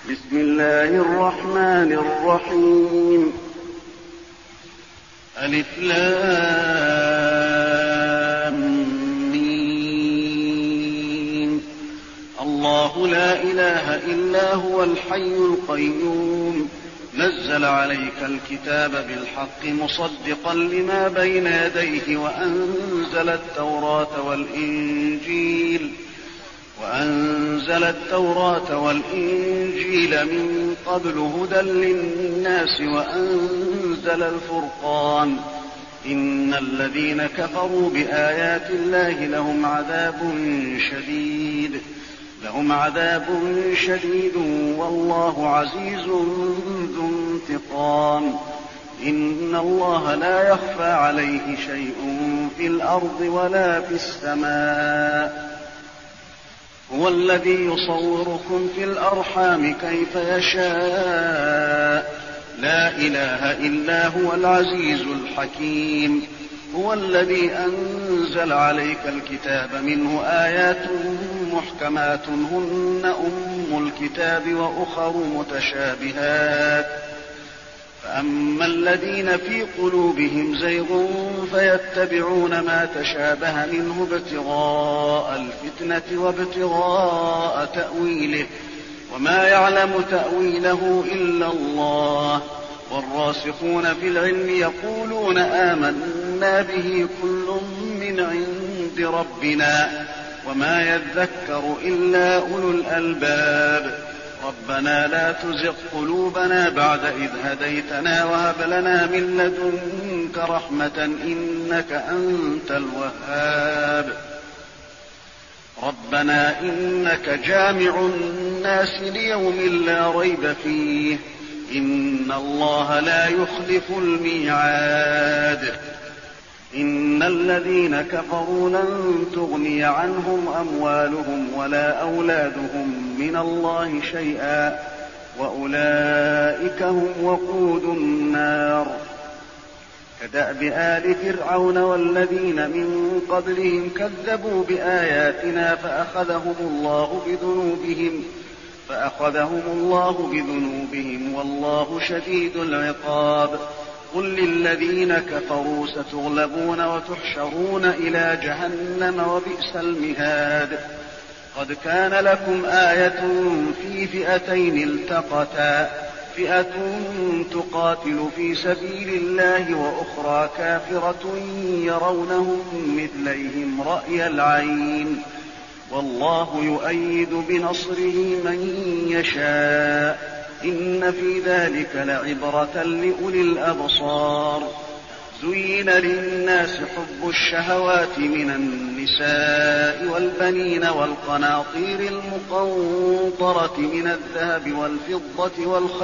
بسم الله الرحمن الرحيم. ألف لام ميم. الله لا إله إلا هو الحي القيوم نزل عليك الكتاب بالحق مصدقا لما بين يديه وأنزل التوراة والإنجيل من قبل هدى للناس وأنزل الفرقان إن الذين كفروا بآيات الله لهم عذاب شديد والله عزيز ذو انتقام. إن الله لا يخفى عليه شيء في الأرض ولا في السماء. هو الذي يصوركم في الأرحام كيف يشاء لا إله إلا هو العزيز الحكيم. هو الذي أنزل عليك الكتاب منه آيات محكمات هن أم الكتاب وأخر متشابهات فأما الذين في قلوبهم زيغ فيتبعون ما تشابه منه ابتغاء الفتنة وابتغاء تأويله وما يعلم تأويله إلا الله. والراسخون في العلم يقولون آمنا به كل من عند ربنا وما يذكر إلا أولو الألباب. ربنا لا تزغ قلوبنا بعد إذ هديتنا وهب لنا من لدنك رحمة إنك أنت الوهاب. ربنا إنك جامع الناس ليوم لا ريب فيه إن الله لا يخلف الميعاد. إن الذين كفروا لن تغني عنهم أموالهم ولا أولادهم من الله شيئا وأولئك هم وقود النار. كدأب آل فرعون والذين من قبلهم كذبوا بآياتنا فأخذهم الله بذنوبهم والله شديد العقاب. قل للذين كفروا ستغلبون وتحشرون إلى جهنم وبئس المهاد. قد كان لكم آية في فئتين التقتا فئة تقاتل في سبيل الله وأخرى كافرة يرونهم مثليهم رأي العين والله يؤيد بنصره من يشاء إن في ذلك لعبرة لأولي الأبصار. زين للناس حب الشهوات من النساء والبنين والقناطير المقنطرة من الذهب والفضة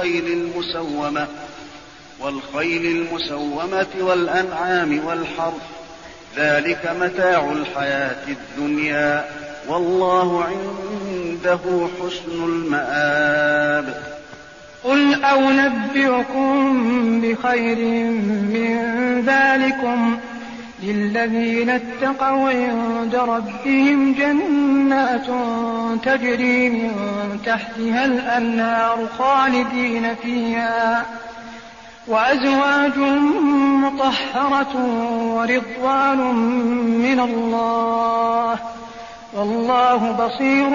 والخيل المسومة والأنعام والحرث ذلك متاع الحياة الدنيا والله عنده حسن المآب. قل أنبئكم بخير من ذلكم للذين اتقوا عند ربهم جنات تجري من تحتها الأنهار خالدين فيها وأزواج مطهرة ورضوان من الله والله بصير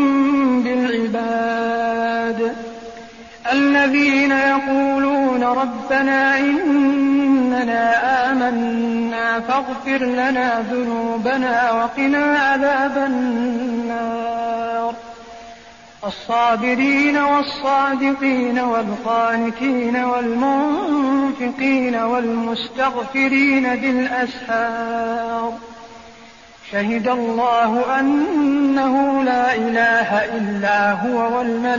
بالعباد. الذين يقولون ربنا إننا آمنا فاغفر لنا ذنوبنا وقنا عذاب النار. الصابرين والصادقين والقانتين والمنفقين والمستغفرين بالأسحار. شهد الله أنه لا إله إلا هو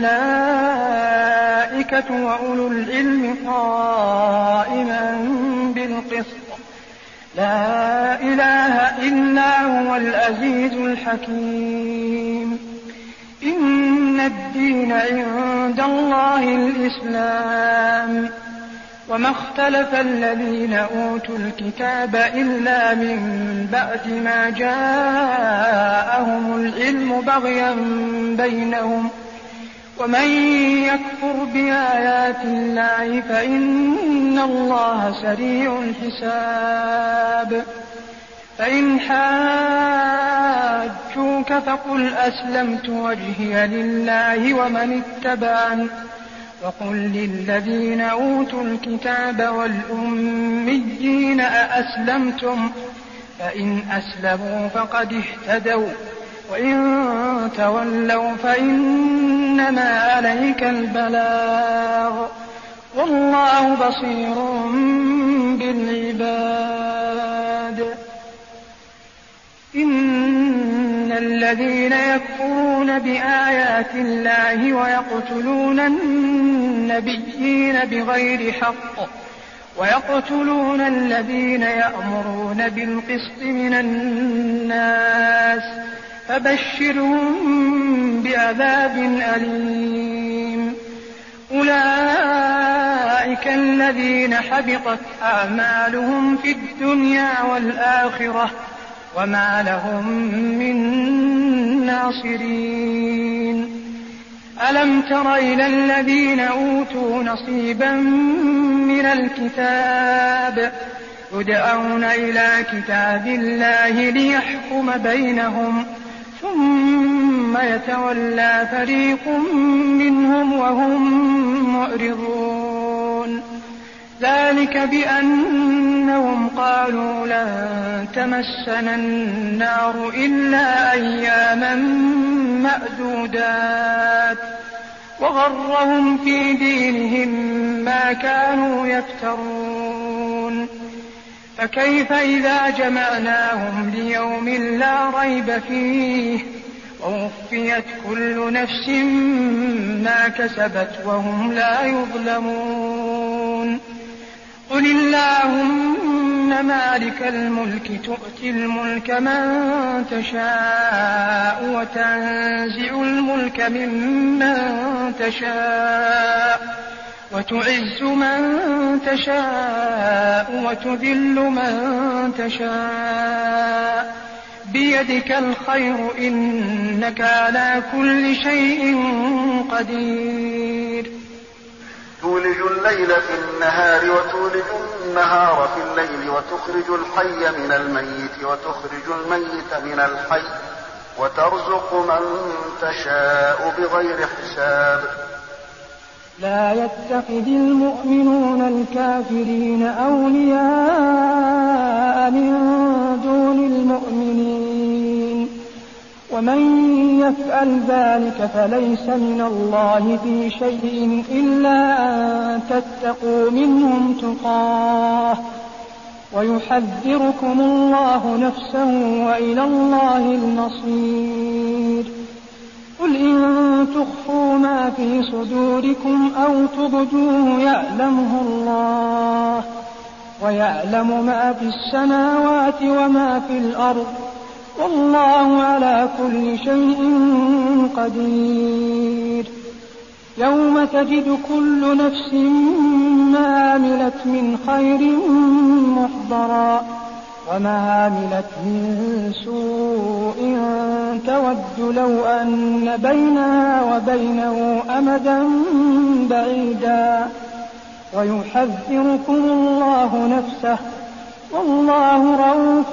والملائكة وأولو العلم قائما بالقسط لا إله إلا هو العزيز الحكيم. إن الدين عند الله الإسلام وما اختلف الذين أوتوا الكتاب إلا من بعد ما جاءهم العلم بغيا بينهم ومن يكفر بآيات الله فإن الله سريع الحساب. فإن حاجوك فقل أسلمت وجهي لله ومن اتبعني، وقل للذين أوتوا الكتاب والأميين أأسلمتم؟ فإن أسلموا فقد اهتدوا، وإن تولوا فإنما عليك البلاغ، والله بصير بالعباد. إن الذين يكفرون بآيات الله ويقتلون النبيين بغير حق ويقتلون الذين يأمرون بالقسط من الناس فبشرهم بعذاب أليم. أولئك الذين حبطت أعمالهم في الدنيا والآخرة وما لهم من ناصرين. ألم تر إلى الذين أوتوا نصيبا من الكتاب يدعون إلى كتاب الله ليحكم بينهم ثم يتولى فريق منهم وهم معرضون. ذلك بأنهم قالوا لن تمسنا النار إلا أياما معدودات وغرهم في دينهم ما كانوا يفترون. فكيف إذا جمعناهم ليوم لا ريب فيه ووفيت كل نفس ما كسبت وهم لا يظلمون. قل اللهم مالك الملك تؤتي الملك من تشاء وتنزع الملك ممن تشاء وتعز من تشاء وتذل من تشاء بيدك الخير إنك على كل شيء قدير. تولج الليل في النهار وتولج النهار في الليل وتخرج الحي من الميت وتخرج الميت من الحي وترزق من تشاء بغير حساب. لا يتخذ المؤمنون الكافرين أولياء من دون المؤمنين ومن يفعل ذلك فليس من الله في شيء إلا أن تتقوا منهم تقاه ويحذركم الله نفسه وإلى الله المصير. قل إن تخفوا ما في صدوركم أو تبدوه يعلمه الله ويعلم ما في السماوات وما في الأرض والله على كل شيء قدير. يوم تجد كل نفس ما عملت من خير محضرا وما عملت من سوء تود لو أن بينها وبينه أمدا بعيدا ويحذركم الله نفسه والله رؤوف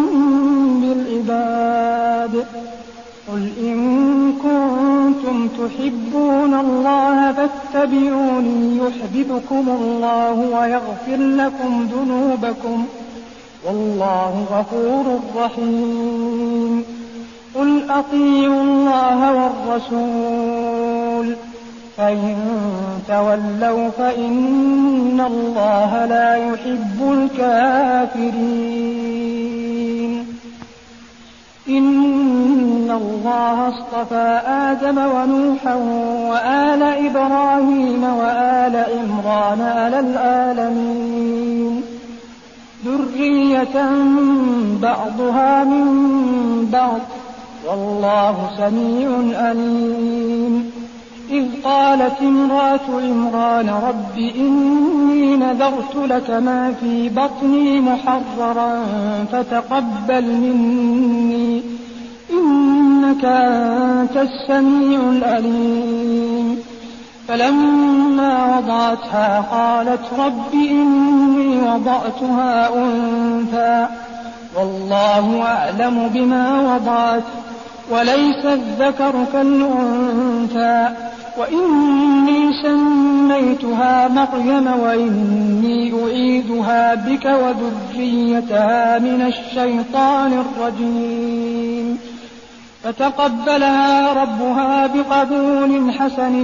بالعباد. قل إن كنتم تحبون الله فاتبعوني يحببكم الله ويغفر لكم ذنوبكم والله غفور رحيم. قل أطيعوا الله والرسول فإن تولوا فإن الله لا يحب الكافرين. إن الله اصطفى آدم ونوحا وآل إبراهيم وآل عمران على العالمين ذرية بعضها من بعض والله سميع عليم. إذ قالت امرأة عمران رب إني نذرت لك ما في بطني محررا فتقبل مني إنك أنت السميع العليم. فلما وضعتها قالت رب إني وضعتها أنثى والله أعلم بما وضعت وليس الذكر كالأنثى وإني سميتها مريم وإني أعيذها بك وذريتها من الشيطان الرجيم فتقبلها ربها بقبول حسن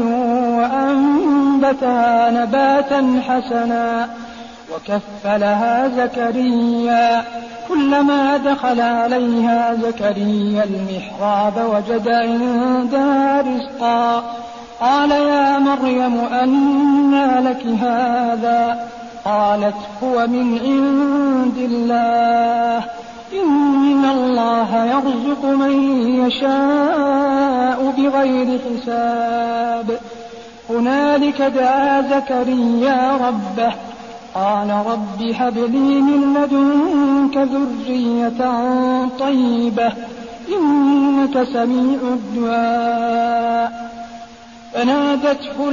وأنبتها نباتا حسنا وكفلها زكريا كلما دخل عليها زكريا المحراب وجد عندها رزقا قال يا مريم أنى لك هذا قالت هو من عند الله إن الله يرزق من يشاء بغير حساب هنالك دعا زكريا ربه قال رب هب لي من لدنك ذرية طيبة إنك سميع الدعاء فنادته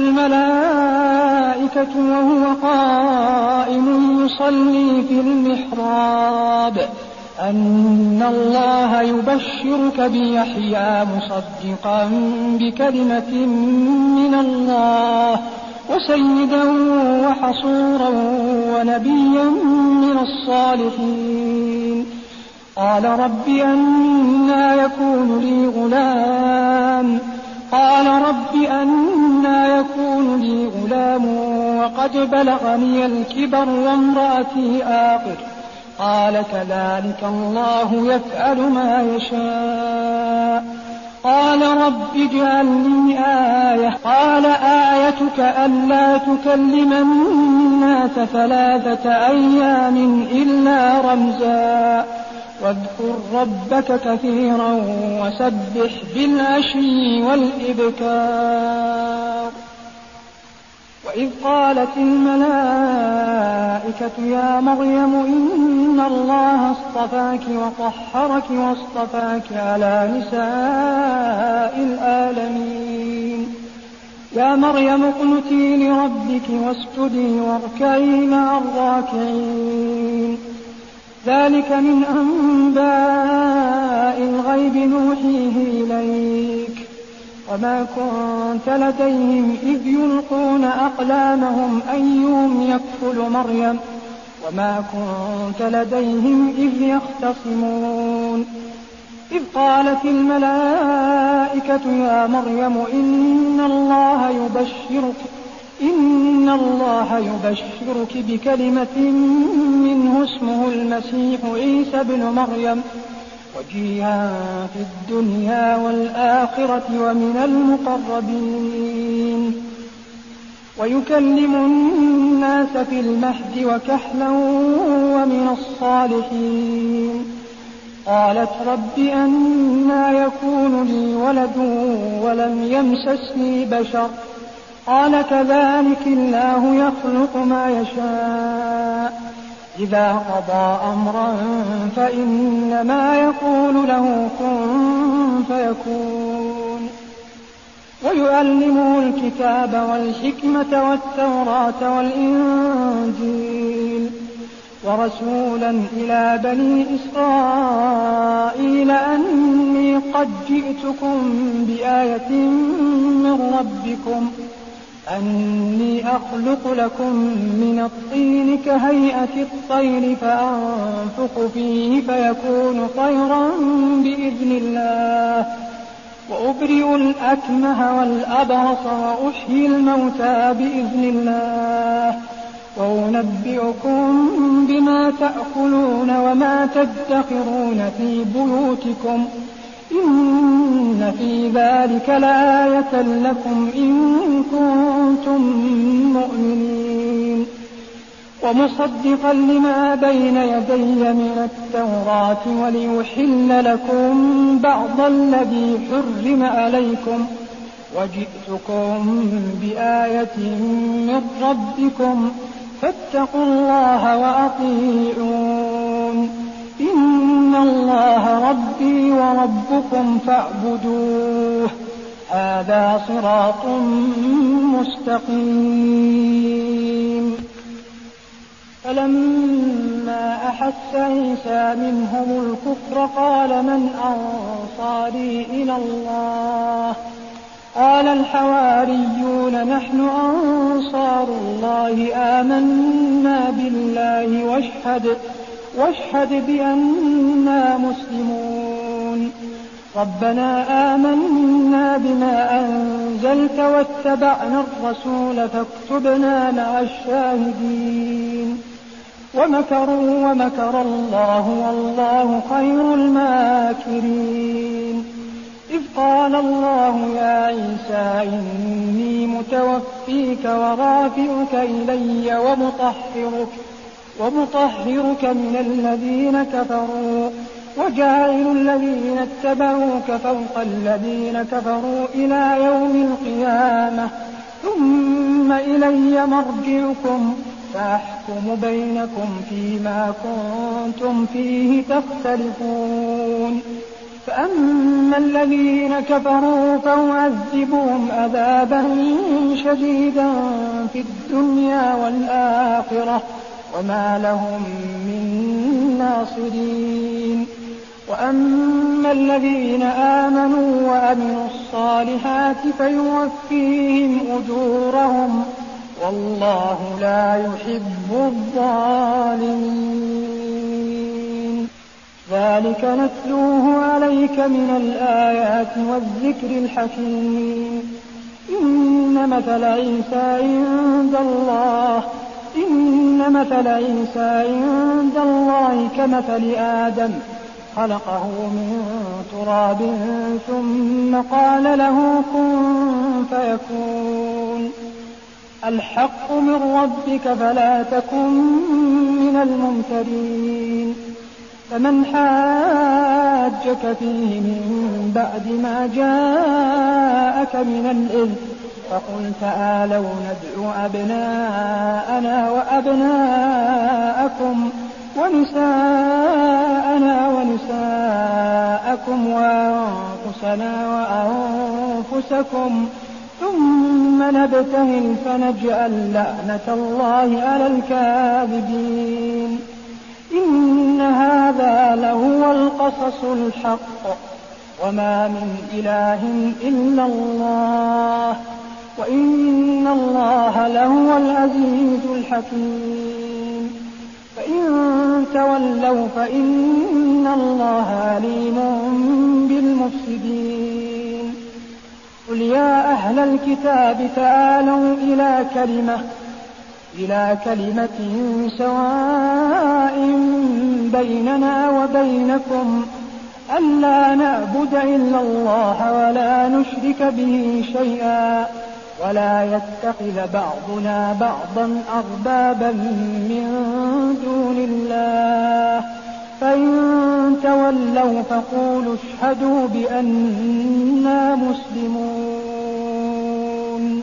الملائكة وهو قائم يصلي في المحراب أن الله يبشرك بيحيى مصدقا بكلمة من الله وسيدا وحصورا ونبيا من الصالحين قال رب أنى يكون لي غلام قال رب أنى يكون لي غلام وقد بلغني الكبر وامرأتي آخر قال كذلك الله يفعل ما يشاء قال رب اجعل لي آية قال آيتك ألا تكلم الناس 3 أيام إلا رمزا واذكر ربك كثيرا وسبح بالعشي والإبكار وإذ قالت الملائكة يا مريم إن الله اصطفاك وطهرك واصطفاك على نساء العالمين يا مريم اقنتي لربك واسجدي واركعي مع الراكعين ذلك من أنباء الغيب نوحيه إليك وما كنت لديهم إذ يلقون أقلامهم أيهم يكفل مريم وما كنت لديهم إذ يختصمون إذ قالت الملائكة يا مريم إن الله يبشرك بكلمة منه اسمه المسيح عيسى ابن مريم وجيها في الدنيا والآخرة ومن المقربين ويكلم الناس في المهد وكهلا ومن الصالحين قالت رب أنى يكون لي ولد ولم يمسسني بشر قال كذلك الله يخلق ما يشاء إذا قضى أمرا فإنما يقول له كن فيكون ويعلمه الكتاب والحكمة والتوراة والإنجيل ورسولا إلى بني إسرائيل أني قد جئتكم بآية من ربكم أني أخلق لكم من الطين كهيئة الطير فأنفخ فيه فيكون طيرا بإذن الله وأبرئ الأكمه والأبرص وأحيي الموتى بإذن الله وأنبئكم بما تأكلون وما تدخرون في بيوتكم إن في ذلك لآية لكم إن كنتم مؤمنين ومصدقا لما بين يدي من التوراة وليحل لكم بعض الذي حرم عليكم وجئتكم بآية من ربكم فاتقوا الله وأطيعون إن الله ربي وربكم فاعبدوه هذا صراط مستقيم. فلما أحس عيسى منهم الكفر قال من أنصاري إلى الله؟ قال الحواريون نحن أنصار الله آمنا بالله واشهد بأننا مسلمون. ربنا آمنا بما أنزلت واتبعنا الرسول فاكتبنا مع الشاهدين. ومكروا ومكر الله والله خير الماكرين. إذ قال الله يا عيسى إني متوفيك ورافعك إلي ومطهرك من الذين كفروا وجاعل الذين اتبعوك فوق الذين كفروا إلى يوم القيامة ثم إلي مرجعكم فأحكم بينكم فيما كنتم فيه تختلفون. فأما الذين كفروا فأعذبهم عذابا شديدا في الدنيا والآخرة وما لهم من ناصرين. وأما الذين آمنوا وعملوا الصالحات فيوفيهم أجورهم والله لا يحب الظالمين. ذلك نتلوه عليك من الآيات والذكر الحكيم. إن مثل عيسى عند الله كمثل آدم خلقه من تراب ثم قال له كن فيكون. الحق من ربك فلا تكن من الممترين. فمن حاجك فيه من بعد ما جاءك من العلم فقل تعالوا ندعو أبناءنا وأبناءكم ونساءنا ونساءكم وأنفسنا وأنفسكم ثم نبتهل فنجعل لعنة الله على الكاذبين. إن هذا لهو القصص الحق وما من إله إلا الله وإن الله لهو العزيز الحكيم. فإن تولوا فإن الله عليم بالمفسدين. قل يا أهل الكتاب تعالوا إلى كلمة سواء بيننا وبينكم ألا نعبد إلا الله ولا نشرك به شيئا ولا يتخذ بعضنا بعضا أربابا من دون الله. فإن تولوا فقولوا اشهدوا بأننا مسلمون.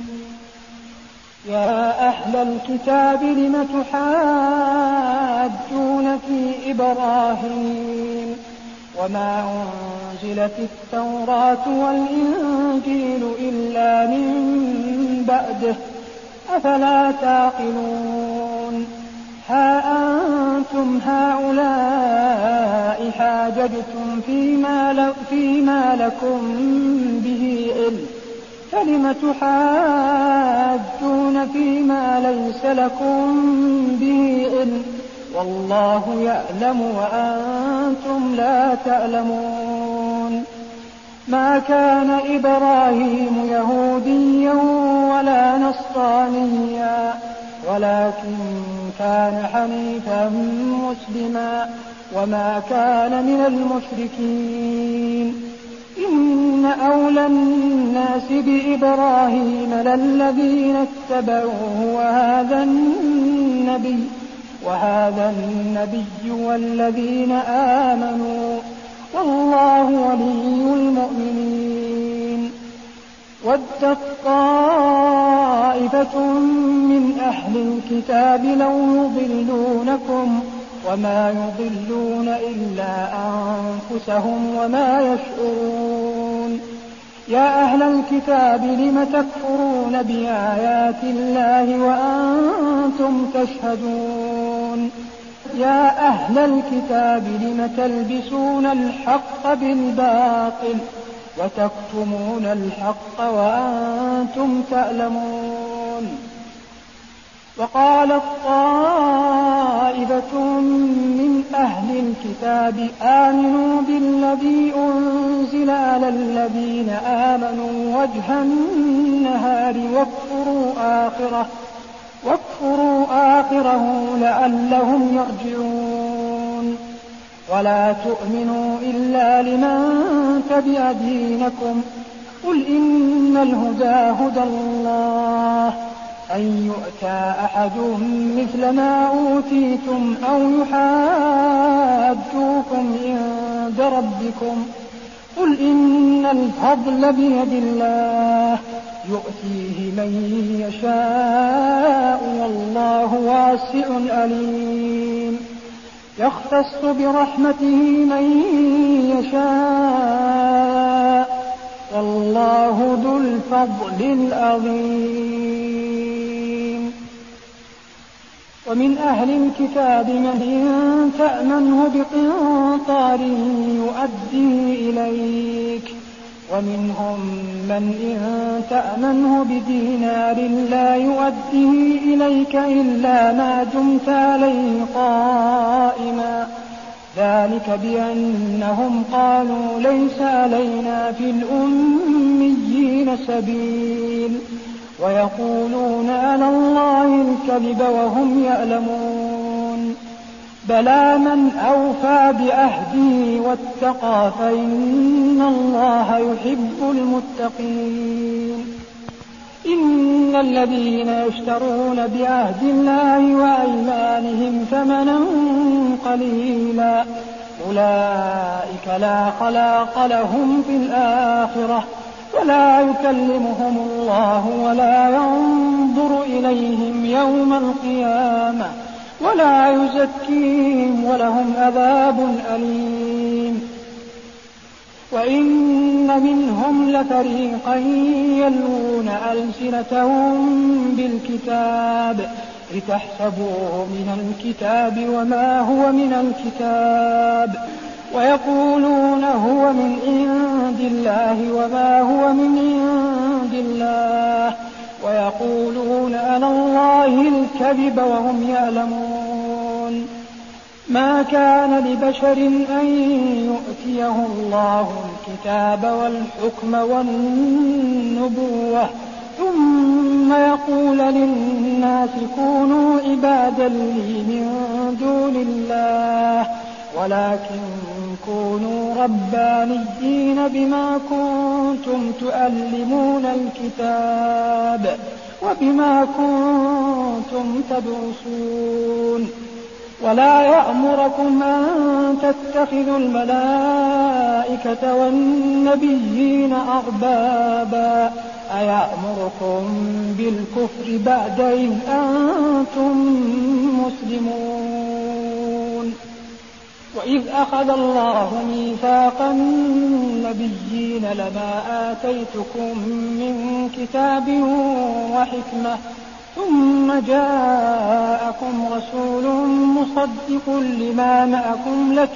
يا أهل الكتاب لم تحاجون في إبراهيم وما أنزلت التوراة والإنجيل إلا من بعده أفلا تعقلون. ها أنتم هؤلاء حاججتم فيما لكم به علم فلم تحاجون فيما ليس لكم به علم والله يعلم وأنتم لا تعلمون. ما كان إبراهيم يهوديا ولا نصرانيا ولكن كان حنيفا مسلما وما كان من المشركين. إن أولى الناس بإبراهيم للذين اتبعوه وهذا النبي والذين آمنوا والله ولي المؤمنين. ودت طائفة من أهل الكتاب لو يضلونكم وما يضلون إلا أنفسهم وما يشعرون. يا أهل الكتاب لم تكفرون بآيات الله وأنتم تشهدون يا أهل الكتاب لم تلبسون الحق بالباطل وتكتمون الحق وأنتم تعلمون وقالت طائفة من أهل الكتاب آمنوا بالذي أنزل على الذين آمنوا وجه النهار واكفروا آخره لعلهم يرجعون ولا تؤمنوا إلا لمن تبع دينكم قل إن الهدى هدى الله أن يؤتى أحد مثل ما أوتيتم أو يحاجوكم عند ربكم قل إن الفضل بيد الله يؤتيه من يشاء والله واسع عليم يختص برحمته من يشاء والله ذو الفضل العظيم ومن أهل الكتاب من إن تأمنه بقنطار يؤديه إليك ومنهم من إن تأمنه بدينار لا يؤديه إليك إلا ما دمت عليه قائما ذلك بأنهم قالوا ليس علينا في الأميين سبيل ويقولون على الله الكذب وهم يعلمون بلى من أوفى بعهده واتقى فإن الله يحب المتقين إن الذين يشترون بعهد الله وأيمانهم ثمنا قليلا أولئك لا خلاق لهم في الآخرة ولا يكلمهم الله ولا ينظر إليهم يوم القيامة ولا يزكيهم ولهم عذاب أليم وإن منهم لفريقا يلوون ألسنتهم بالكتاب لتحسبوه من الكتاب وما هو من الكتاب ويقولون هو من عند الله وما هو من عند الله ويقولون على الله الكذب وهم يعلمون ما كان لبشر أن يؤتيه الله الكتاب والحكم والنبوة ثم يقول للناس كونوا عبادا لي من دون الله ولكن كونوا ربانيين بما كنتم تعلمون الكتاب وبما كنتم تدرسون ولا يأمركم أن تتخذوا الملائكة والنبيين أربابا أيأمركم بالكفر بعد إذ أنتم مسلمون وإذ أخذ الله ميثاق النبيين لما آتيتكم من كتاب وحكمة ثم جاءكم رسول مصدق لما معكم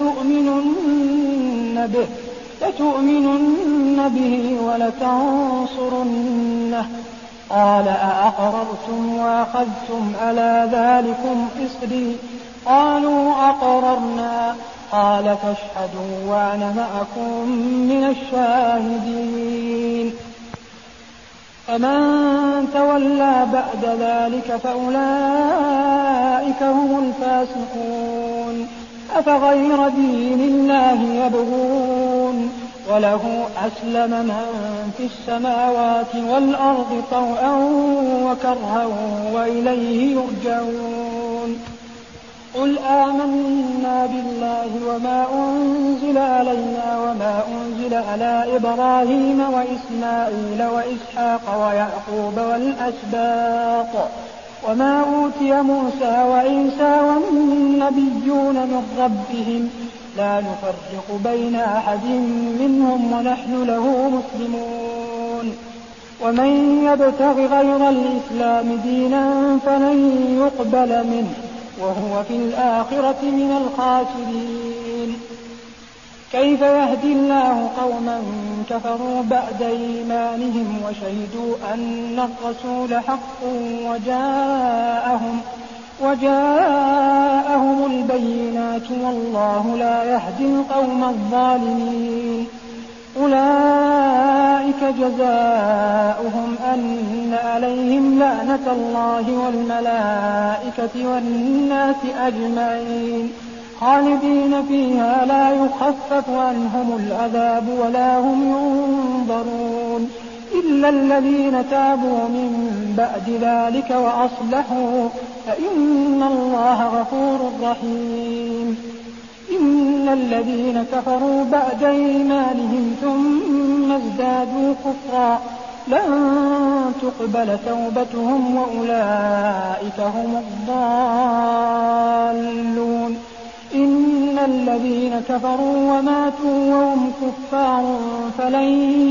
لتؤمنن به ولتنصرنه قال أأقررتم وأخذتم على ذلكم إصري قالوا أقررنا قال فاشهدوا وأنا معكم من الشاهدين فمن تولى بعد ذلك فأولئك هم الفاسقون أفغير دين الله يبغون وله أسلم من في السماوات والأرض طوعا وكرها وإليه يرجعون قل آمنا بالله وما أنزل علينا وما أنزل على إبراهيم وإسماعيل وإسحاق ويعقوب والأسباط وما أوتي موسى وعيسى والنبيون من ربهم لا نفرق بين أحد منهم ونحن له مسلمون. ومن يبتغ غير الإسلام دينا فلن يقبل منه وهو في الآخرة من الخاسرين. كيف يهدي الله قوما كفروا بعد إيمانهم وشهدوا أن الرسول حق وجاءهم البينات والله لا يهدي القوم الظالمين. أولئك جزاؤهم أن عليهم لعنة الله والملائكة والناس أجمعين خالدين فيها لا يخفف عنهم العذاب ولا هم ينظرون إلا الذين تابوا من بعد ذلك وأصلحوا فإن الله غفور رحيم. إن الذين كفروا بعد إيمانهم ثم ازدادوا كفرا لن تقبل توبتهم وأولئك هم الضالون. إن الذين كفروا وماتوا وهم كفار فلن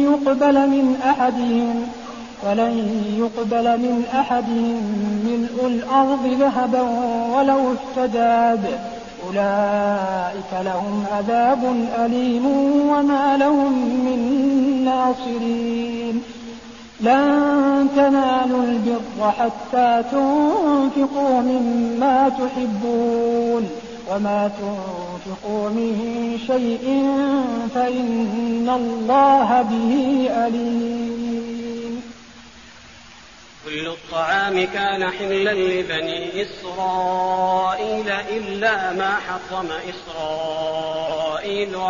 يقبل من أحدهم ملء الأرض ذهبا ولو افتدى به أولئك لهم عذاب أليم وما لهم من ناصرين. لن تنالوا البر حتى تنفقوا مما تحبون وما تنفقوا من شيء فإن الله به عليم. كل الطعام كان حلا لبني إسرائيل إلا ما حرم إسرائيل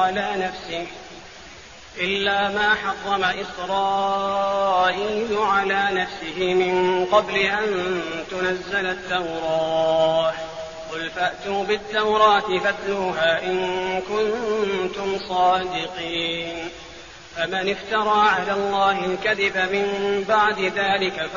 على نفسه من قبل أن تنزل التوراة. قل فأتوا بالتوراة فاتلوها إن كنتم صادقين. فمن افترى على الله الكذب من بعد ذلك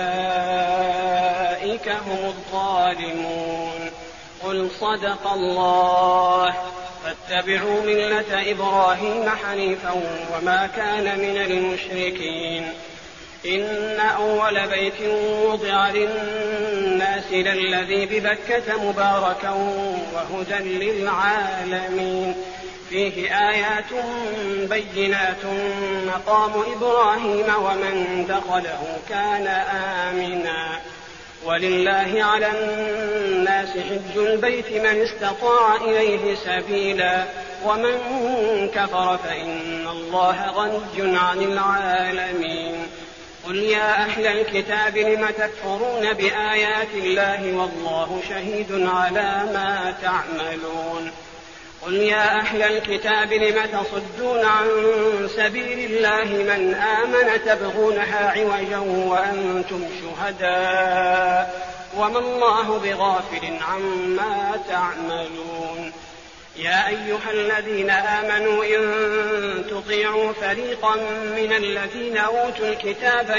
فأولئك هم الظالمون. قل صدق الله فاتبعوا ملة إبراهيم حنيفا وما كان من المشركين. إن أول بيت وضع للناس للذي ببكة مباركا وهدى للعالمين فيه آيات بينات مقام إبراهيم ومن دخله كان آمنا. ولله على الناس حج البيت من استطاع إليه سبيلا ومن كفر فإن الله غني عن العالمين. قل يا أهل الكتاب لم تكفرون بآيات الله والله شهيد على ما تعملون. قل يا أهل الكتاب لم تصدون عن سبيل الله من آمن تبغونها عوجا وأنتم شهداء وما الله بغافل عما تعملون. يا أيها الذين آمنوا إن تطيعوا فريقا من الذين أوتوا الكتاب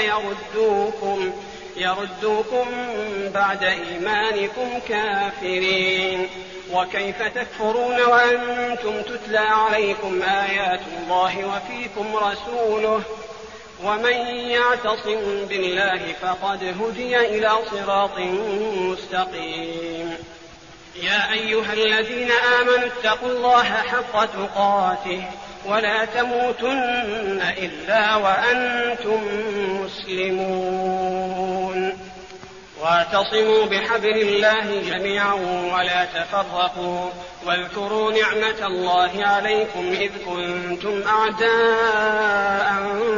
يردوكم بعد إيمانكم كافرين. وكيف تكفرون وأنتم تتلى عليكم آيات الله وفيكم رسوله ومن يعتصم بالله فقد هدي إلى صراط مستقيم. يا أيها الذين آمنوا اتقوا الله حق تقاته ولا تموتن إلا وأنتم مسلمون. واعتصموا بحبل الله جميعا ولا تفرقوا واذكروا نعمة الله عليكم إذ كنتم أعداء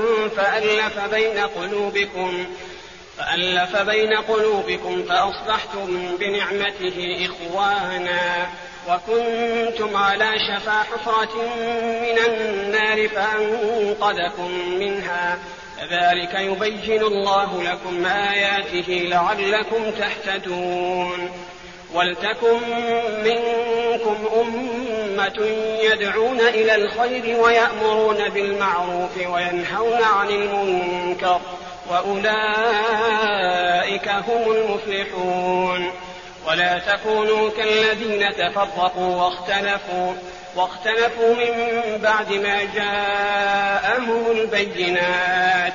فألف بين قلوبكم فأصبحتم بنعمته إخوانا وكنتم على شفا حفرة من النار فأنقذكم منها. كذلك يبين الله لكم آياته لعلكم تهتدون. ولتكن منكم أمة يدعون إلى الخير ويأمرون بالمعروف وينهون عن المنكر وأولئك هم المفلحون. ولا تكونوا كالذين تفرقوا واختلفوا من بعد ما جاءهم البينات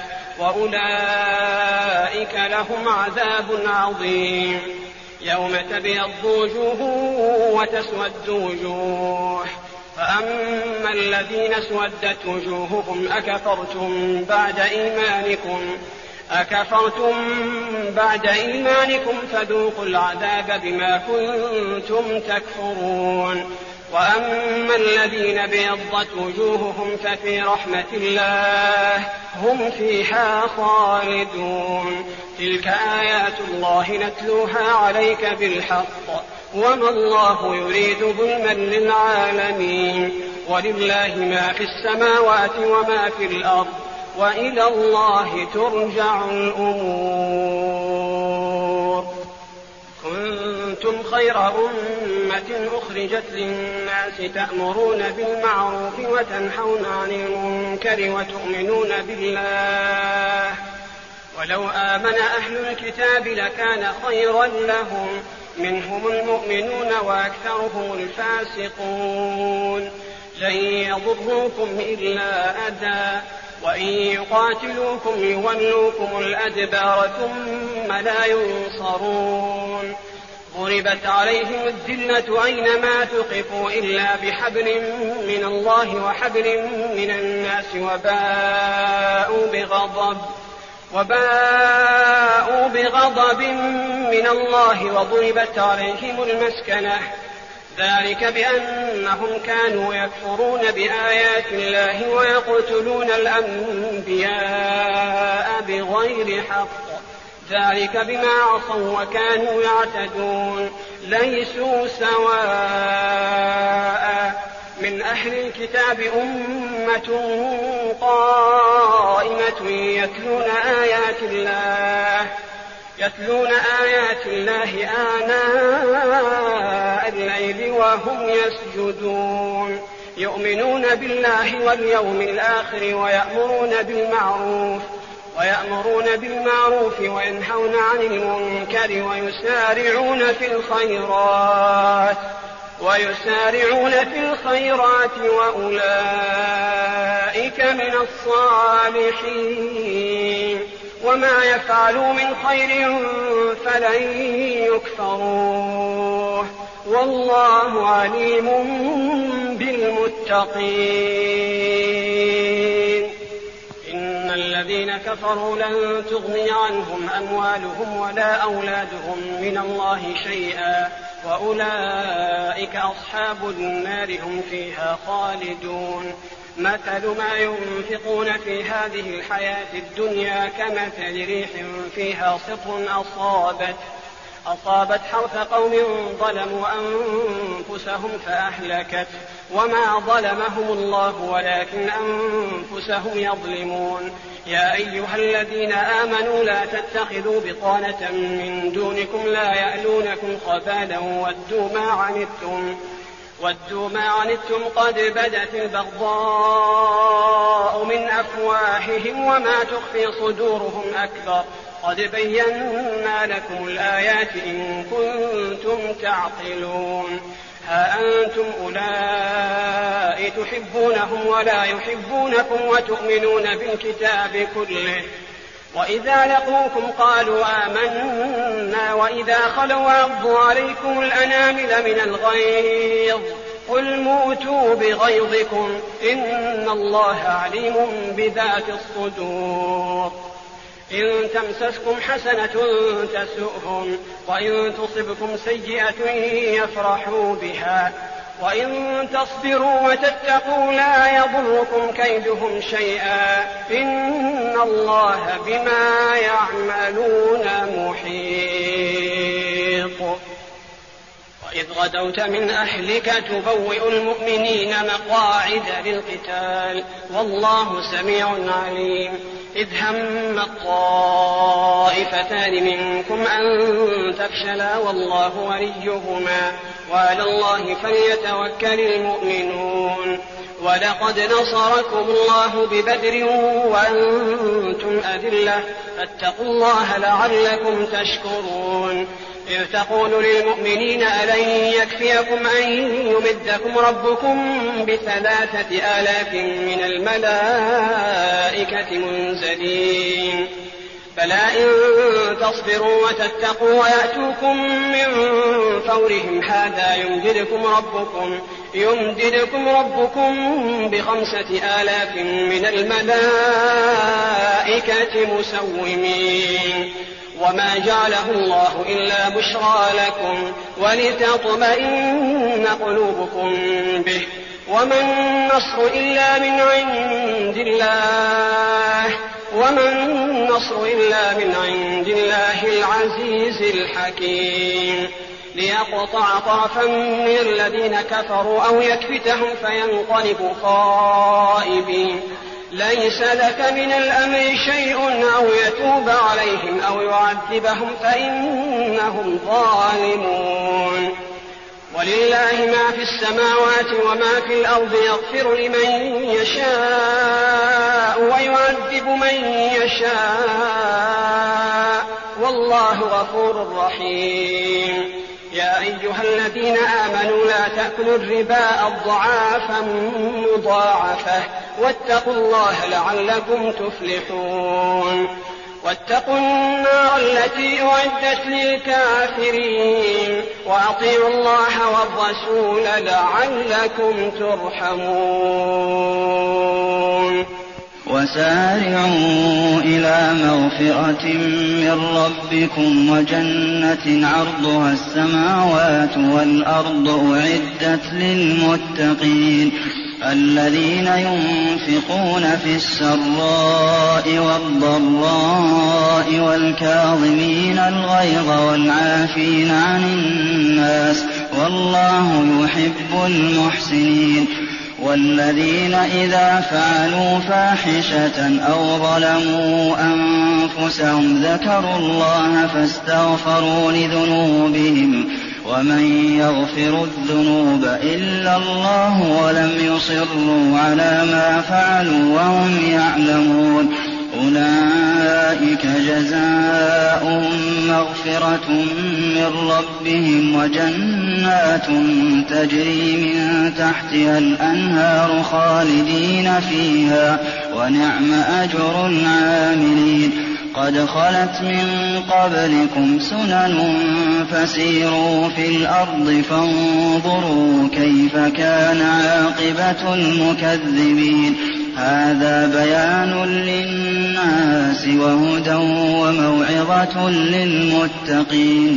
وأولئك لهم عذاب عظيم. يوم تبيض وجوه وتسود وجوه، فأما الذين اسودت وجوههم أكفرتم بعد إيمانكم فذوقوا العذاب بما كنتم تكفرون. وأما الذين بيضت وجوههم ففي رحمة الله هم فيها خالدون. تلك آيات الله نتلوها عليك بالحق وما الله يريد ظلما للعالمين. ولله ما في السماوات وما في الأرض وإلى الله ترجع الأمور. كنتم خير أمة أخرجت للناس تأمرون بالمعروف وتنحون عن المنكر وتؤمنون بالله. ولو آمن أهل الكتاب لكان خيرا لهم، منهم المؤمنون وأكثرهم الفاسقون. لن يضروكم إلا أذى، وإن يقاتلوكم يولوكم الأدبار ثم لا ينصرون. ضربت عليهم الذلة أينما ثقفوا إلا بحبل من الله وحبل من الناس وباءوا بغضب من الله وضربت عليهم المسكنة، ذلك بأنهم كانوا يكفرون بآيات الله ويقتلون الأنبياء بغير حق، ذلك بما عصوا وكانوا يعتدون. ليسوا سواء، من أهل الكتاب أمة قائمة يتلون آيات الله آناء الليل وهم يسجدون، يؤمنون بالله واليوم الآخر ويأمرون بالمعروف وينهون عن المنكر ويسارعون في الخيرات وأولئك من الصالحين. وما يفعلوا من خير فلن يكفروه، والله عليم بالمتقين. إن الذين كفروا لن تغني عنهم أموالهم ولا أولادهم من الله شيئا، وأولئك أصحاب النار هم فيها خالدون. مثل ما ينفقون في هذه الحياة الدنيا كمثل ريح فيها صر أصابت حرث قوم ظلموا أنفسهم فأهلكت، وما ظلمهم الله ولكن أنفسهم يظلمون. يا أيها الذين آمنوا لا تتخذوا بطانة من دونكم لا يألونكم خبالا ودوا ما عنتم قد بدت البغضاء من أفواههم وما تخفي صدورهم أكبر. قد بينا لكم الآيات إن كنتم تعقلون. ها أنتم أولئك تحبونهم ولا يحبونكم وتؤمنون بالكتاب كله، وإذا لقوكم قالوا آمنا وإذا خلوا عضوا عليكم الأنامل من الغيظ. قل موتوا بغيظكم إن الله عليم بذات الصدور. إن تمسسكم حسنة تسؤهم، وإن تصبكم سيئة يفرحوا بها، وإن تصبروا وتتقوا لا يضركم كيدهم شيئا إن الله بما يعملون محيط. وإذ غدوت من أهلك تبوئ المؤمنين مقاعد للقتال والله سميع عليم. إذ هم الطائفتان منكم أن تفشلا والله وليهما وعلى الله فليتوكل المؤمنون. ولقد نصركم الله ببدر وأنتم أذلة فاتقوا الله لعلكم تشكرون. إذ تقول للمؤمنين ألن يكفيكم أن يمدكم ربكم ب3,000 من الملائكة منزلين بلى إن تصبروا وتتقوا ويأتوكم من فورهم هذا يمددكم ربكم ب5,000 من الملائكة مسومين وما جعله الله إلا بشرى لكم ولتطمئن قلوبكم به وما النصر إلا من عند الله العزيز الحكيم ليقطع طرفا من الذين كفروا أو يكبتهم فينقلبوا خائبين ليس لك من الأمر شيء أو يتوب عليهم أو يعذبهم فإنهم ظالمون ولله ما في السماوات وما في الأرض يغفر لمن يشاء ويعذب من يشاء والله غفور رحيم يا أيها الذين آمنوا لا تأكلوا الربا أضعافا مضاعفة واتقوا الله لعلكم تفلحون واتقوا النار التي أعدت للكافرين وأطيعوا الله والرسول لعلكم ترحمون وسارعوا إلى مغفرة من ربكم وجنة عرضها السماوات والأرض أعدت للمتقين الذين ينفقون في السراء والضراء والكاظمين الغيظ والعافين عن الناس والله يحب المحسنين والذين إذا فعلوا فاحشة أو ظلموا أنفسهم ذكروا الله فاستغفروا لذنوبهم ومن يغفر الذنوب إلا الله ولم يصروا على ما فعلوا وهم يعلمون أولئك جزاؤهم مغفرة من ربهم وجنات تجري من تحتها الأنهار خالدين فيها ونعم أجر العاملين قد خلت من قبلكم سنن فسيروا في الأرض فانظروا كيف كان عاقبة المكذبين هذا بيان للناس وهدى وموعظة للمتقين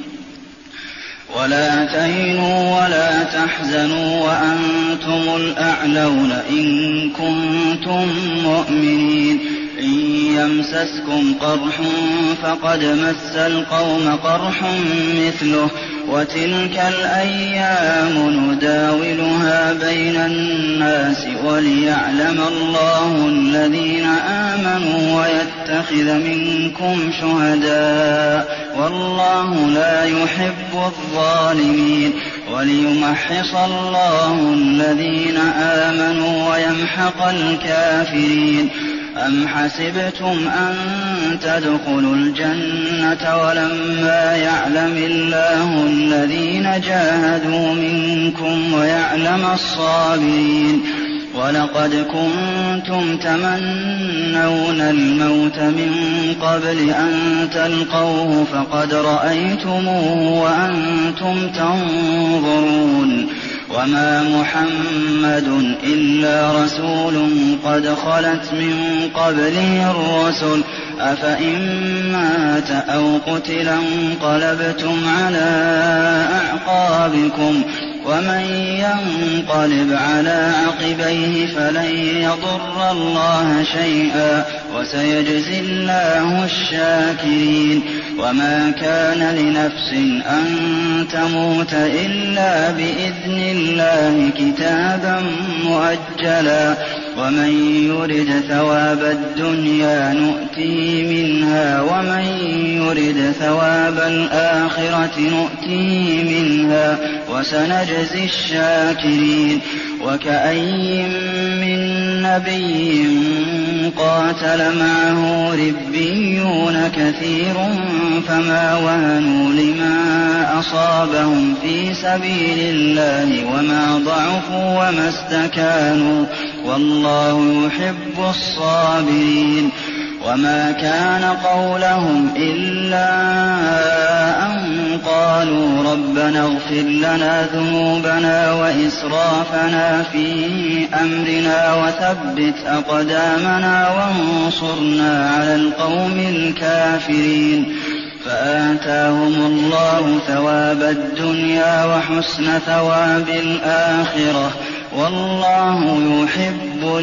ولا تهنوا ولا تحزنوا وأنتم الأعلون إن كنتم مؤمنين إن يمسسكم قرح فقد مس القوم قرح مثله وتلك الأيام نداولها بين الناس وليعلم الله الذين آمنوا ويتخذ منكم شهداء والله لا يحب الظالمين وليمحص الله الذين آمنوا ويمحق الكافرين أم حسبتم أن تدخلوا الجنة ولما يعلم الله الذين جاهدوا منكم ويعلم الصابرين ولقد كنتم تمنون الموت من قبل أن تلقوه فقد رأيتموه وأنتم تنظرون وما محمد إلا رسول قد خلت من قبله الرسل أفإن مات أو قتل انقلبتم على أعقابكم ومن ينقلب على عقبيه فلن يضر الله شيئا وسيجزي الله الشاكرين وما كان لنفس أن تموت إلا بإذن الله كتابا مؤجلا ومن يرد ثواب الدنيا نؤته منها ومن يرد ثواب الآخرة نؤته منها وسنجزي الشاكرين. وكأي من نبي قاتل معه ربيون كثير فما وهنوا لما أصابهم في سبيل الله وما ضعفوا وما استكانوا والله يحب الصابرين. وما كان قولهم إلا أن قالوا ربنا اغفر لنا ذنوبنا وإسرافنا في أمرنا وثبت أقدامنا وانصرنا على القوم الكافرين. فآتاهم الله ثواب الدنيا وحسن ثواب الآخرة والله يحب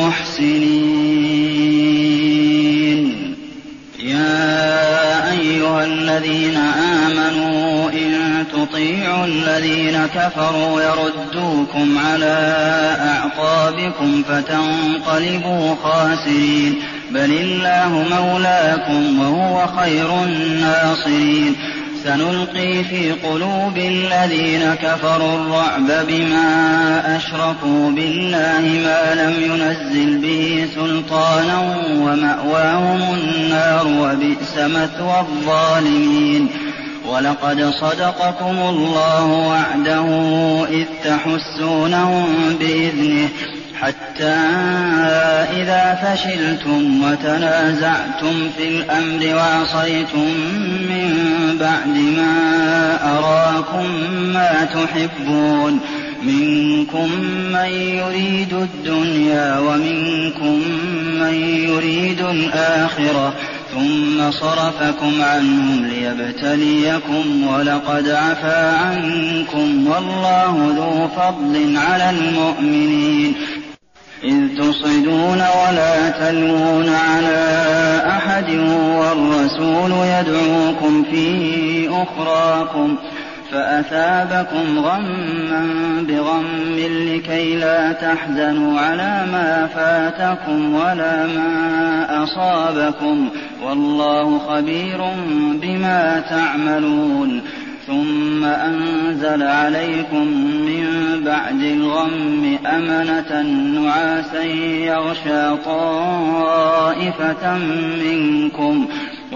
المحسنين. يا أيها الذين آمنوا إن تطيعوا الذين كفروا يردوكم على أعقابكم فتنقلبوا خاسرين بل الله مولاكم وهو خير الناصرين. سنلقي في قلوب الذين كفروا الرعب بما أشركوا بالله ما لم ينزل به سلطانا ومأواهم النار وبئس مثوى الظالمين. ولقد صدقكم الله وعده إذ تحسونهم بإذنه حتى إذا فشلتم وتنازعتم في الأمر وعصيتم من بعد ما أراكم ما تحبون منكم من يريد الدنيا ومنكم من يريد الآخرة ثم صرفكم عنهم ليبتليكم ولقد عفا عنكم والله ذو فضل على المؤمنين. إذ تصعدون ولا تلوون على أحد والرسول يدعوكم في أخراكم فأثابكم غما بغم لكي لا تحزنوا على ما فاتكم ولا ما أصابكم والله خبير بما تعملون. ثم أنزل عليكم من بعد الغم أمنة نعاسا يغشى طائفة منكم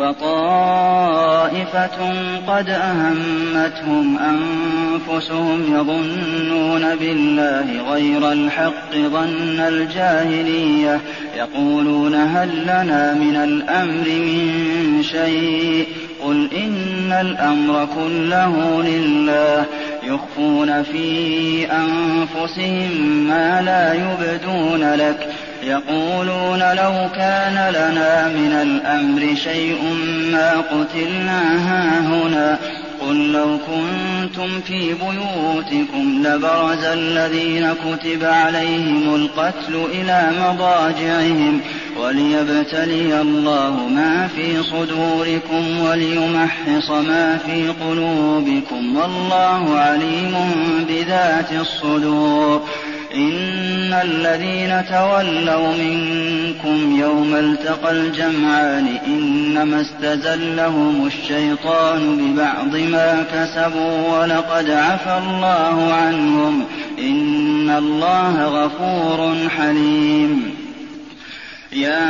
وطائفة قد أهمتهم أنفسهم يظنون بالله غير الحق ظن الجاهلية يقولون هل لنا من الأمر من شيء قل إن الأمر كله لله يخفون في أنفسهم ما لا يبدون لك يقولون لو كان لنا من الأمر شيء ما قتلنا هاهنا قل لو كنتم في بيوتكم لبرز الذين كتب عليهم القتل إلى مضاجعهم وليبتلي الله ما في صدوركم وليمحص ما في قلوبكم والله عليم بذات الصدور. إن الذين تولوا منكم يوم التقى الجمعان إنما استزلهم الشيطان ببعض ما كسبوا ولقد عفا الله عنهم إن الله غفور حليم. يا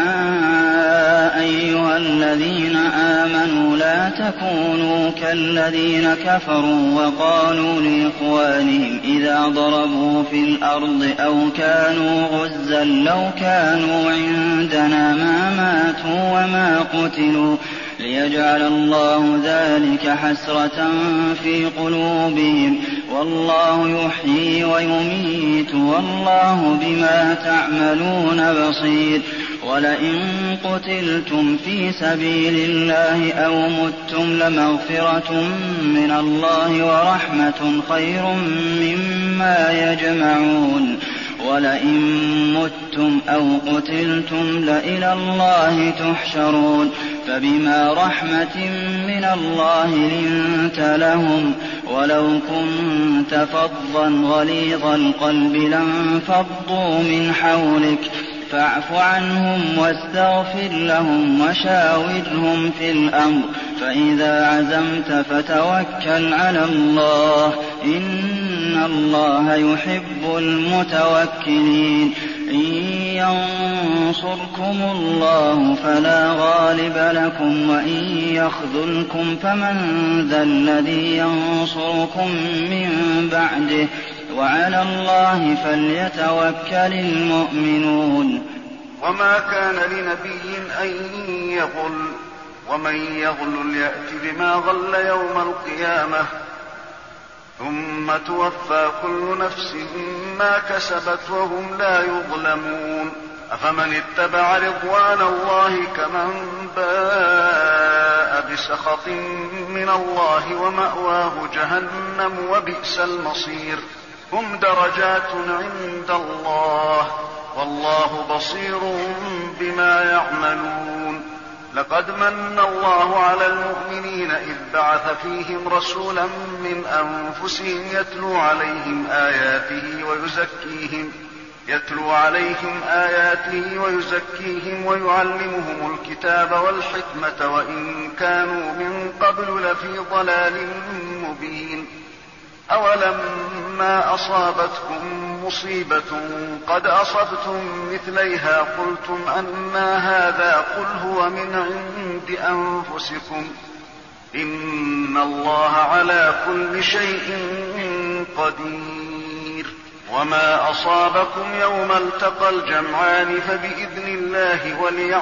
أيها الذين آمنوا لا تكونوا كالذين كفروا وقالوا لإخوانهم إذا ضربوا في الأرض أو كانوا غزا لو كانوا عندنا ما ماتوا وما قتلوا ليجعل الله ذلك حسرة في قلوبهم والله يحيي ويميت والله بما تعملون بصير. ولئن قتلتم في سبيل الله أو متم لمغفرة من الله ورحمة خير مما يجمعون. ولئن متم أو قتلتم لإلى الله تحشرون فبما رحمة من الله لنت لهم ولو كنت فظا غليظ القلب لانفضوا من حولك فاعف عنهم واستغفر لهم وشاورهم في الأمر فإذا عزمت فتوكل على الله إن الله يحب المتوكلين إن ينصركم الله فلا غالب لكم وإن يخذلكم فمن ذا الذي ينصركم من بعده وعلى الله فليتوكل المؤمنون. وما كان لنبي أن يغل ومن يغل يأت بما غل يوم القيامة ثم توفى كل نفس ما كسبت وهم لا يظلمون. أفمن اتبع رضوان الله كمن باء بسخط من الله ومأواه جهنم وبئس المصير. هم درجات عند الله والله بصير بما يعملون. لقد من الله على المؤمنين إذ بعث فيهم رسولا من أنفسهم يتلو عليهم آياته ويزكيهم ويعلمهم الكتاب والحكمة وإن كانوا من قبل لفي ضلال مبين. أولما أصابتكم مصيبة قد أصبتم مثليها قلتم أنى هذا قل هو من عند أنفسكم إن الله على كل شيء قدير. وما أصابكم يوم التقى الجمعان فبإذن الله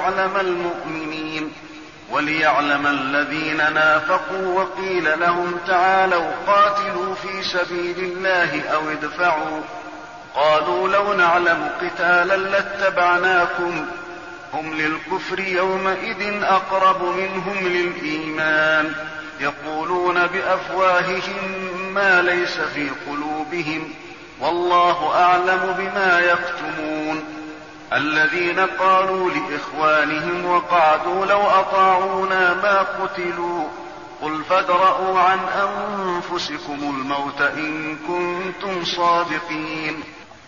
وليعلم الذين نافقوا وقيل لهم تعالوا قاتلوا في سبيل الله أو ادفعوا قالوا لو نعلم قتالا لاتبعناكم هم للكفر يومئذ أقرب منهم للإيمان يقولون بأفواههم ما ليس في قلوبهم والله أعلم بما يكتمون. الذين قالوا لإخوانهم وقعدوا لو أطاعونا ما قتلوا قل فادرءوا عن أنفسكم الموت إن كنتم صادقين.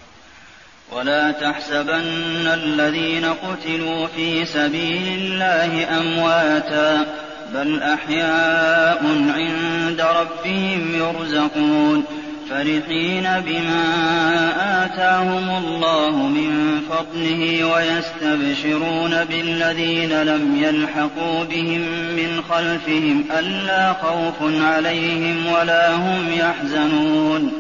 ولا تحسبن الذين قتلوا في سبيل الله أمواتا بل أحياء عند ربهم يرزقون فرحين بما آتاهم الله من فضله ويستبشرون بالذين لم يلحقوا بهم من خلفهم ألا خوف عليهم ولا هم يحزنون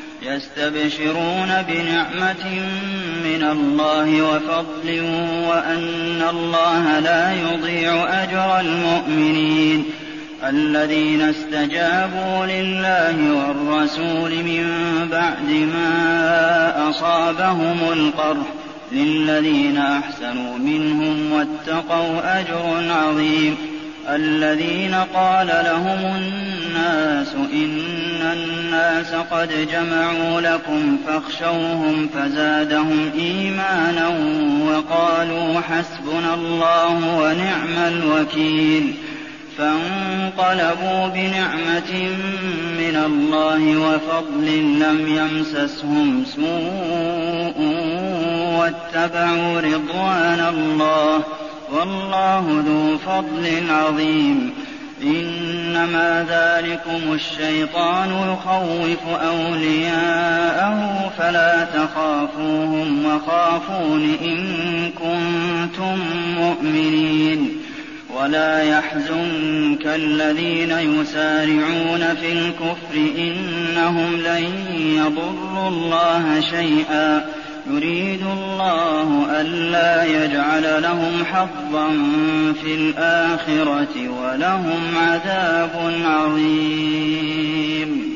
يستبشرون بنعمة من الله وفضل وأن الله لا يضيع أجر المؤمنين. الذين استجابوا لله والرسول من بعد ما أصابهم القرح للذين أحسنوا منهم واتقوا أجر عظيم. الذين قال لهم الناس إن الناس قد جمعوا لكم فاخشوهم فزادهم إيمانا وقالوا حسبنا الله ونعم الوكيل. فانقلبوا بنعمة من الله وفضل لم يمسسهم سوء واتبعوا رضوان الله والله ذو فضل عظيم. إنما ذلكم الشيطان يخوف أولياءه فلا تخافوهم وخافون إن كنتم مؤمنين. ولا يحزنك الذين يسارعون في الكفر إنهم لن يضروا الله شيئا يريد الله ألا يجعل لهم حظا في الآخرة ولهم عذاب عظيم.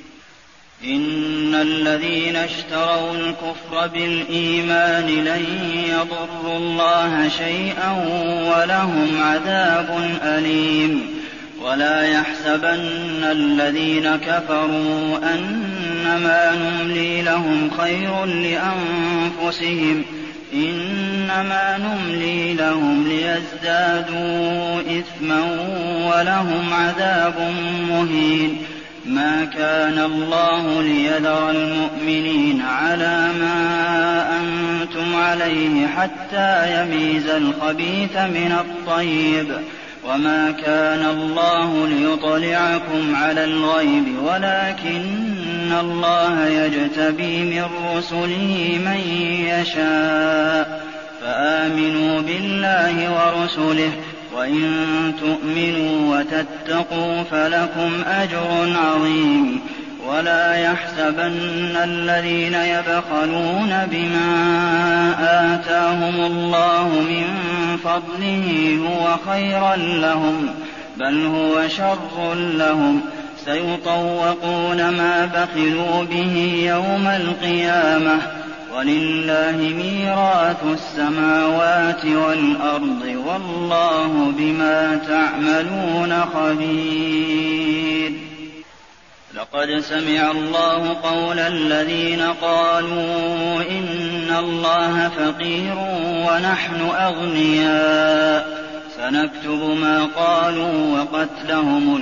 إن الذين اشتروا الكفر بالإيمان لن يضروا الله شيئا ولهم عذاب أليم. ولا يحسبن الذين كفروا أنما نملي لهم خير لأنفسهم إنما نملي لهم ليزدادوا إثما ولهم عذاب مهين. ما كان الله ليذر المؤمنين على ما أنتم عليه حتى يميز الخبيث من الطيب وما كان الله ليطلعكم على الغيب ولكن الله يجتبي من رسله من يشاء فآمنوا بالله ورسله وإن تؤمنوا وتتقوا فلكم أجر عظيم ولا يحسبن الذين يبخلون بما آتاهم الله من فضله هو خيرا لهم بل هو شر لهم سيطوقون ما بخلوا به يوم القيامة ولله ميراث السماوات والأرض والله بما تعملون خبير. لقد سمع الله قول الذين قالوا إن الله فقير ونحن أغنياء سنكتب ما قالوا وقتلهم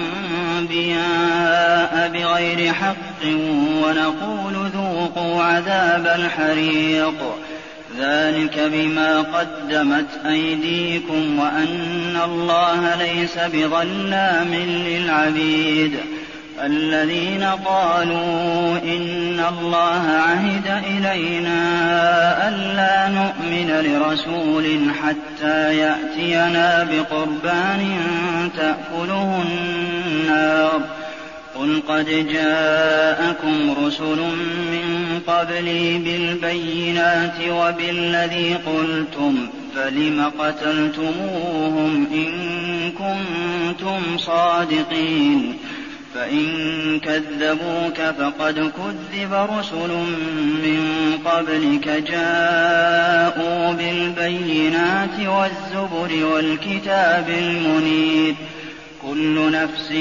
الأنبياء بغير حق ونقول ذوقوا عذاب الحريق ذلك بما قدمت أيديكم وأن الله ليس بظلام للعبيد. الذين قالوا إن الله عهد إلينا ألا نؤمن لرسول حتى يأتينا بقربان تأكله النار قل قد جاءكم رسل من قبلي بالبينات وبالذي قلتم فلم قتلتموهم إن كنتم صادقين فإن كذبوك فقد كذب رسل من قبلك جاءوا بالبينات والزبر والكتاب المنير كل نفس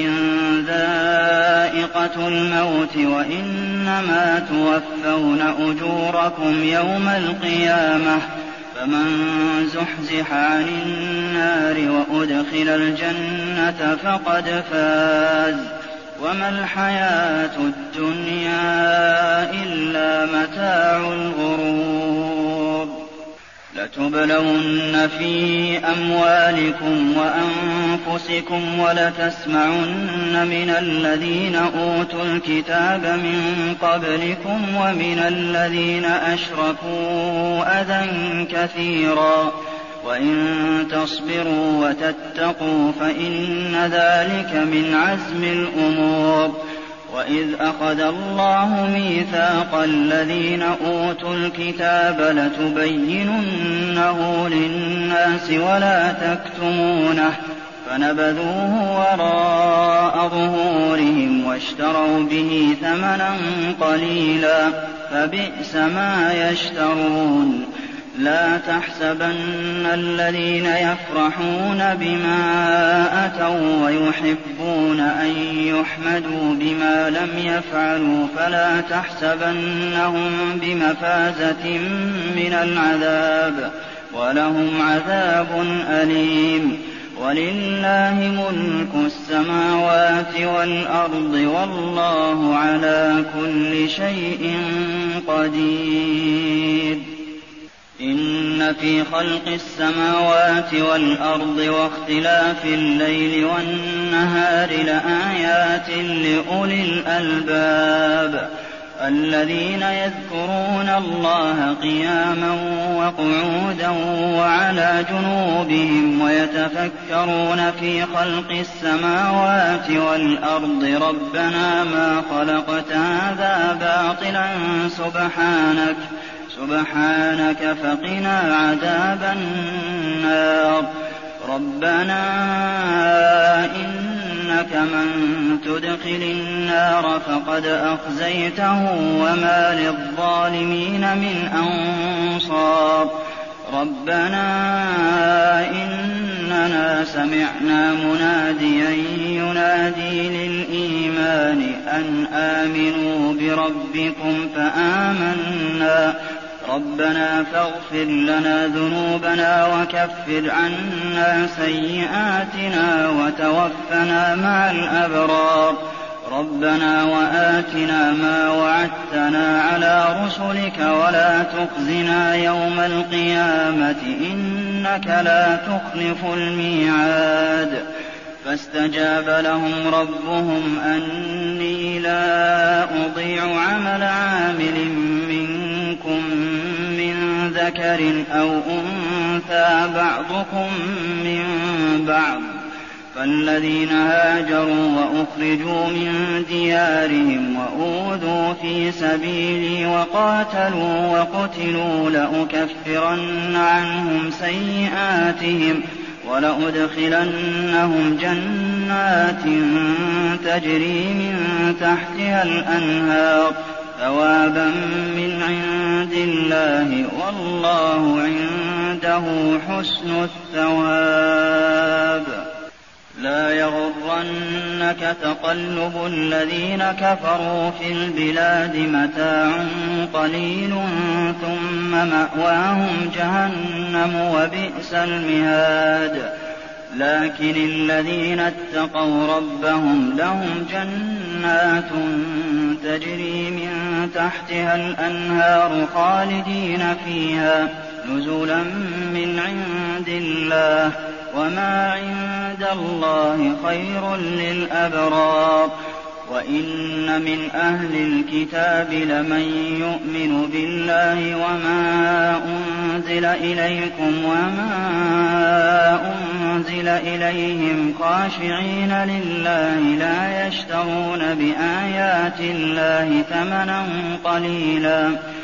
ذائقة الموت وإنما توفون أجوركم يوم القيامة فمن زحزح عن النار وأدخل الجنة فقد فاز وما الحياة الدنيا إلا متاع الغرور. لتبلون في أموالكم وأنفسكم ولتسمعن من الذين أوتوا الكتاب من قبلكم ومن الذين أشركوا أذى كثيرا وإن تصبروا وتتقوا فإن ذلك من عزم الأمور. وإذ أخذ الله ميثاق الذين أوتوا الكتاب لتبيننه للناس ولا تكتمونه فنبذوه وراء ظهورهم واشتروا به ثمنا قليلا فبئس ما يشترون. لا تحسبن الذين يفرحون بما أتوا ويحبون أن يحمدوا بما لم يفعلوا فلا تحسبنهم بمفازة من العذاب ولهم عذاب أليم. ولله ملك السماوات والأرض والله على كل شيء قدير. إن في خلق السماوات والأرض واختلاف الليل والنهار لآيات لأولي الألباب الذين يذكرون الله قياما وقعودا وعلى جنوبهم ويتفكرون في خلق السماوات والأرض ربنا ما خلقت هذا باطلا سبحانك فقنا عذاب النار. ربنا إنك من تدخل النار فقد أخزيته وما للظالمين من أنصار. ربنا إننا سمعنا مناديا ينادي للإيمان أن آمنوا بربكم فآمنا. ربنا فاغفر لنا ذنوبنا وكفر عنا سيئاتنا وتوفنا مع الأبرار. ربنا وآتنا ما وعدتنا على رسلك ولا تخزنا يوم القيامة إنك لا تخلف الميعاد فاستجاب لهم ربهم أني لا أضيع عمل عامل منكم من ذكر أو أنثى بعضكم من بعض فالذين هاجروا وأخرجوا من ديارهم وأوذوا في سبيلي وقاتلوا وقتلوا لأكفرن عنهم سيئاتهم ولأدخلنهم جنات تجري من تحتها الأنهار ثوابا من عند الله والله عنده حسن الثواب لا يغرنك تقلب الذين كفروا في البلاد متاع قليل ثم مأواهم جهنم وبئس المهاد لكن الذين اتقوا ربهم لهم جنات تجري من تحتها الأنهار خالدين فيها نزلا من عند الله وما عند الله خير للأبرار وإن من أهل الكتاب لمن يؤمن بالله وما أنزل إليكم وما أنزل إليهم خاشعين لله لا يشترون بآيات الله ثمنا قليلا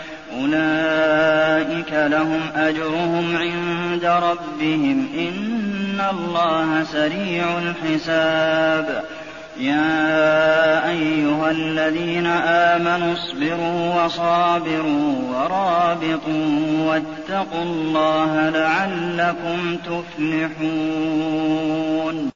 أولئك لهم أجرهم عند ربهم إن الله سريع الحساب يا أيها الذين آمنوا اصبروا وصابروا ورابطوا واتقوا الله لعلكم تفلحون